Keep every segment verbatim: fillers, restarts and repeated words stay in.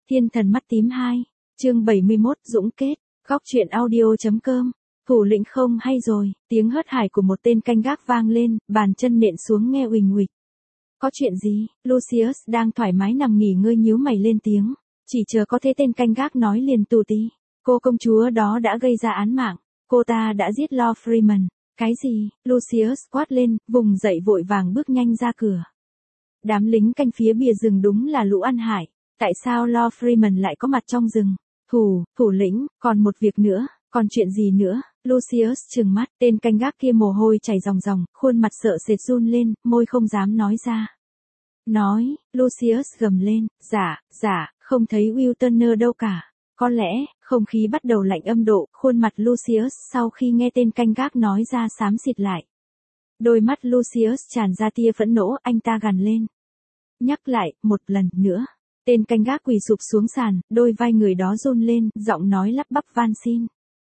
Thiên thần mắt tím hai, chương bảy mươi mốt Dũng kết, góc truyện audio.com. Thủ lĩnh không hay rồi, tiếng hớt hải của một tên canh gác vang lên, bàn chân nện xuống nghe uỳnh uịch. Có chuyện gì? Lucius đang thoải mái nằm nghỉ ngơi nhíu mày lên tiếng, chỉ chờ có thế tên canh gác nói liền tù tí. Cô công chúa đó đã gây ra án mạng, cô ta đã giết Lord Freeman. Cái gì? Lucius quát lên, vùng dậy vội vàng bước nhanh ra cửa. Đám lính canh phía bìa rừng đúng là lũ ăn hại, tại sao Lord Freeman lại có mặt trong rừng? Thủ, thủ lĩnh, còn một việc nữa, còn chuyện gì nữa? Lucius trừng mắt, tên canh gác kia mồ hôi chảy ròng ròng, khuôn mặt sợ sệt run lên, môi không dám nói ra. Nói, Lucius gầm lên, dạ, dạ, không thấy Will Turner đâu cả. Có lẽ, không khí bắt đầu lạnh âm độ, khuôn mặt Lucius sau khi nghe tên canh gác nói ra xám xịt lại. Đôi mắt Lucius tràn ra tia phẫn nộ, anh ta gằn lên. Nhắc lại, một lần nữa. Tên canh gác quỳ sụp xuống sàn, đôi vai người đó run lên, giọng nói lắp bắp van xin.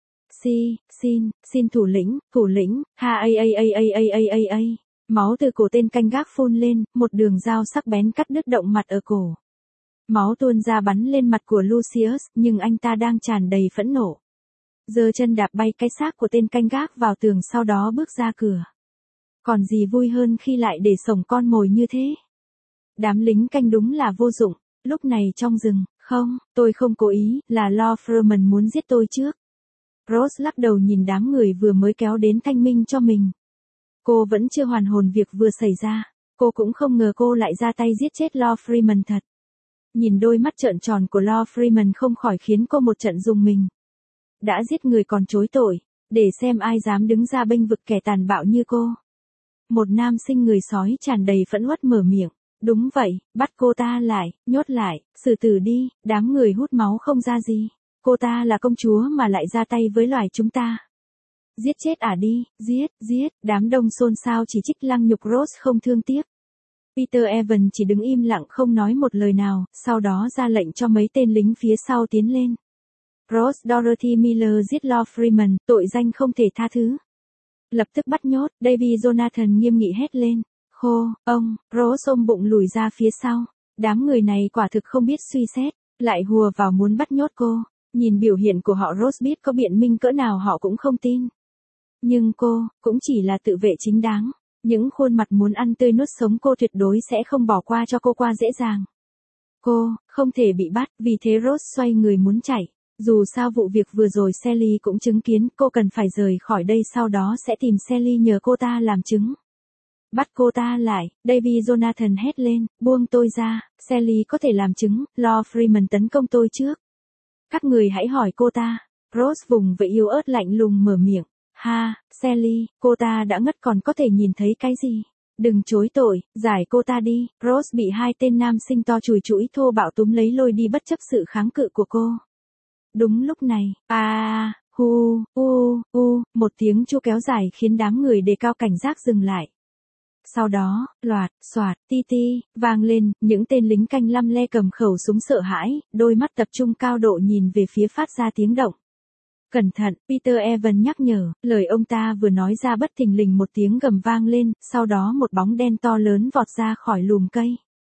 Si, xin, xin thủ lĩnh, thủ lĩnh, ha a a a a a a a a. Máu từ cổ tên canh gác phun lên, một đường dao sắc bén cắt đứt động mặt ở cổ. Máu tuôn ra bắn lên mặt của Lucius, nhưng anh ta đang tràn đầy phẫn nộ. Giơ chân đạp bay cái xác của tên canh gác vào tường, sau đó bước ra cửa. Còn gì vui hơn khi lại để sổng con mồi như thế? Đám lính canh đúng là vô dụng. Lúc này trong rừng, không, tôi không cố ý, là Lord Freeman muốn giết tôi trước. Rose lắc đầu nhìn đám người vừa mới kéo đến thanh minh cho mình. Cô vẫn chưa hoàn hồn việc vừa xảy ra, cô cũng không ngờ cô lại ra tay giết chết Lord Freeman thật. Nhìn đôi mắt trợn tròn của Lord Freeman không khỏi khiến cô một trận rùng mình. Đã giết người còn chối tội, để xem ai dám đứng ra bênh vực kẻ tàn bạo như cô. Một nam sinh người sói tràn đầy phẫn uất mở miệng. Đúng vậy, bắt cô ta lại, nhốt lại, xử tử đi, đám người hút máu không ra gì. Cô ta là công chúa mà lại ra tay với loài chúng ta. Giết chết ả đi, giết, giết, đám đông xôn xao chỉ trích lăng nhục Rose không thương tiếc. Peter Evans chỉ đứng im lặng không nói một lời nào, sau đó ra lệnh cho mấy tên lính phía sau tiến lên. Rose Dorothy Miller giết Lord Freeman, tội danh không thể tha thứ. Lập tức bắt nhốt, David Jonathan nghiêm nghị hét lên. Khô, ông, Rose ôm bụng lùi ra phía sau. Đám người này quả thực không biết suy xét, lại hùa vào muốn bắt nhốt cô. Nhìn biểu hiện của họ, Rose biết có biện minh cỡ nào họ cũng không tin. Nhưng cô, cũng chỉ là tự vệ chính đáng. Những khuôn mặt muốn ăn tươi nuốt sống cô tuyệt đối sẽ không bỏ qua cho cô qua dễ dàng. Cô, không thể bị bắt, vì thế Rose xoay người muốn chạy. Dù sao vụ việc vừa rồi Sally cũng chứng kiến, cô cần phải rời khỏi đây, sau đó sẽ tìm Sally nhờ cô ta làm chứng. Bắt cô ta lại, David Jonathan hét lên, buông tôi ra, Sally có thể làm chứng, Lord Freeman tấn công tôi trước. Các người hãy hỏi cô ta. Rose vùng vẫy yếu ớt lạnh lùng mở miệng. Ha, Sally, cô ta đã ngất còn có thể nhìn thấy cái gì? Đừng chối tội, giải cô ta đi. Rose bị hai tên nam sinh to chùi chũi thô bạo túm lấy lôi đi bất chấp sự kháng cự của cô. Đúng lúc này, à, hu, u, u, một tiếng chu kéo dài khiến đám người đề cao cảnh giác dừng lại. Sau đó, loạt, xoạt, ti ti, vang lên, những tên lính canh lăm le cầm khẩu súng sợ hãi, đôi mắt tập trung cao độ nhìn về phía phát ra tiếng động. Cẩn thận, Peter Evans nhắc nhở, lời ông ta vừa nói ra bất thình lình một tiếng gầm vang lên, sau đó một bóng đen to lớn vọt ra khỏi lùm cây.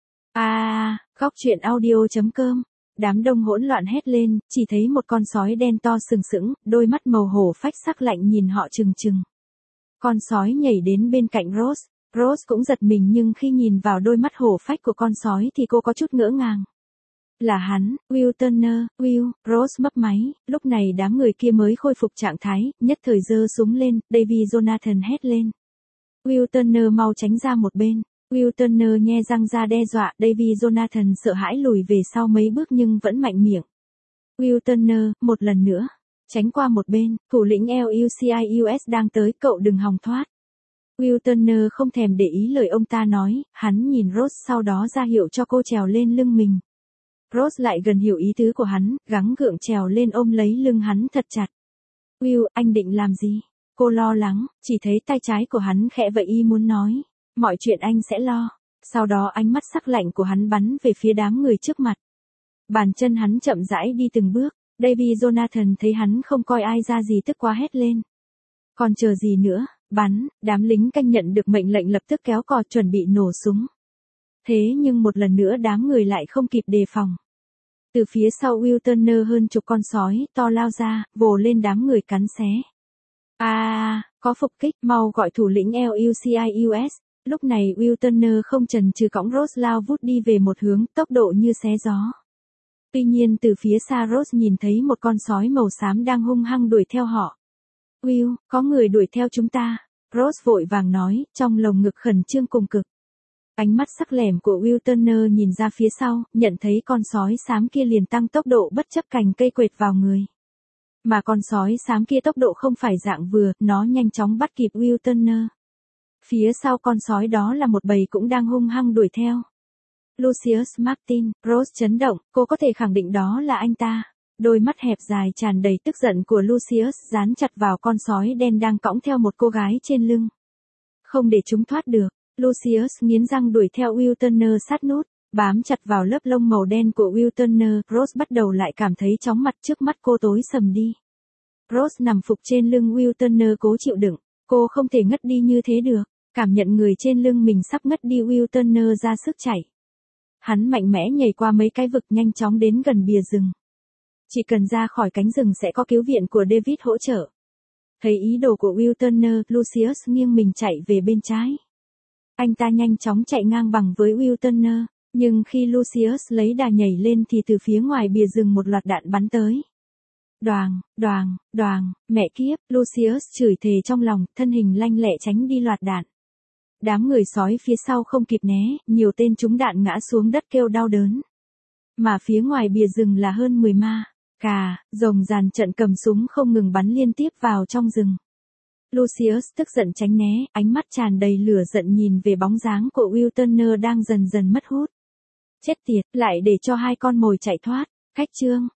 À, góc truyện audio.com. Đám đông hỗn loạn hét lên, chỉ thấy một con sói đen to sừng sững, đôi mắt màu hổ phách sắc lạnh nhìn họ trừng trừng. Con sói nhảy đến bên cạnh Rose. Rose cũng giật mình, nhưng khi nhìn vào đôi mắt hổ phách của con sói thì cô có chút ngỡ ngàng. Là hắn, Will Turner, Will, Rose mấp máy, lúc này đám người kia mới khôi phục trạng thái, nhất thời giơ súng lên, David Jonathan hét lên. Will Turner mau tránh ra một bên. Will Turner nhe răng ra đe dọa, David Jonathan sợ hãi lùi về sau mấy bước nhưng vẫn mạnh miệng. Will Turner, một lần nữa, tránh qua một bên, thủ lĩnh Lucius đang tới, cậu đừng hòng thoát. Will Turner không thèm để ý lời ông ta nói, hắn nhìn Rose sau đó ra hiệu cho cô trèo lên lưng mình. Rose lại gần hiểu ý tứ của hắn, gắng gượng trèo lên ôm lấy lưng hắn thật chặt. Will, anh định làm gì? Cô lo lắng, chỉ thấy tay trái của hắn khẽ vẫy y muốn nói. Mọi chuyện anh sẽ lo. Sau đó ánh mắt sắc lạnh của hắn bắn về phía đám người trước mặt. Bàn chân hắn chậm rãi đi từng bước, David Jonathan thấy hắn không coi ai ra gì tức quá hét lên. Còn chờ gì nữa, bắn, đám lính canh nhận được mệnh lệnh lập tức kéo cò chuẩn bị nổ súng. Thế nhưng một lần nữa đám người lại không kịp đề phòng. Từ phía sau Will Turner hơn chục con sói to lao ra, vồ lên đám người cắn xé. À, à, có phục kích, mau gọi thủ lĩnh Lucius. Lúc này Will Turner không chần chừ cõng Rose lao vút đi về một hướng, tốc độ như xé gió. Tuy nhiên từ phía xa Rose nhìn thấy một con sói màu xám đang hung hăng đuổi theo họ. Will, có người đuổi theo chúng ta. Rose vội vàng nói, trong lồng ngực khẩn trương cùng cực. Ánh mắt sắc lẻm của Will Turner nhìn ra phía sau, nhận thấy con sói xám kia liền tăng tốc độ bất chấp cành cây quệt vào người. Mà con sói xám kia tốc độ không phải dạng vừa, nó nhanh chóng bắt kịp Will Turner. Phía sau con sói đó là một bầy cũng đang hung hăng đuổi theo. Lucius Martin, Rose chấn động, cô có thể khẳng định đó là anh ta. Đôi mắt hẹp dài tràn đầy tức giận của Lucius dán chặt vào con sói đen đang cõng theo một cô gái trên lưng. Không để chúng thoát được, Lucius nghiến răng đuổi theo Will Turner sát nút, bám chặt vào lớp lông màu đen của Will Turner. Rose bắt đầu lại cảm thấy chóng mặt, trước mắt cô tối sầm đi. Rose nằm phục trên lưng Will Turner cố chịu đựng, cô không thể ngất đi như thế được, cảm nhận người trên lưng mình sắp ngất đi. Will Turner ra sức chạy. Hắn mạnh mẽ nhảy qua mấy cái vực nhanh chóng đến gần bìa rừng. Chỉ cần ra khỏi cánh rừng sẽ có cứu viện của David hỗ trợ. Thấy ý đồ của Will Turner, Lucius nghiêng mình chạy về bên trái. Anh ta nhanh chóng chạy ngang bằng với Will Turner, nhưng khi Lucius lấy đà nhảy lên thì từ phía ngoài bìa rừng một loạt đạn bắn tới. Đoàng, đoàng, đoàng, mẹ kiếp, Lucius chửi thề trong lòng, thân hình lanh lẹ tránh đi loạt đạn. Đám người sói phía sau không kịp né, nhiều tên trúng đạn ngã xuống đất kêu đau đớn. Mà phía ngoài bìa rừng là hơn mười ma, cà, rồng dàn trận cầm súng không ngừng bắn liên tiếp vào trong rừng. Lucius tức giận tránh né, ánh mắt tràn đầy lửa giận nhìn về bóng dáng của Will Turner đang dần dần mất hút. Chết tiệt, lại để cho hai con mồi chạy thoát. Cách chương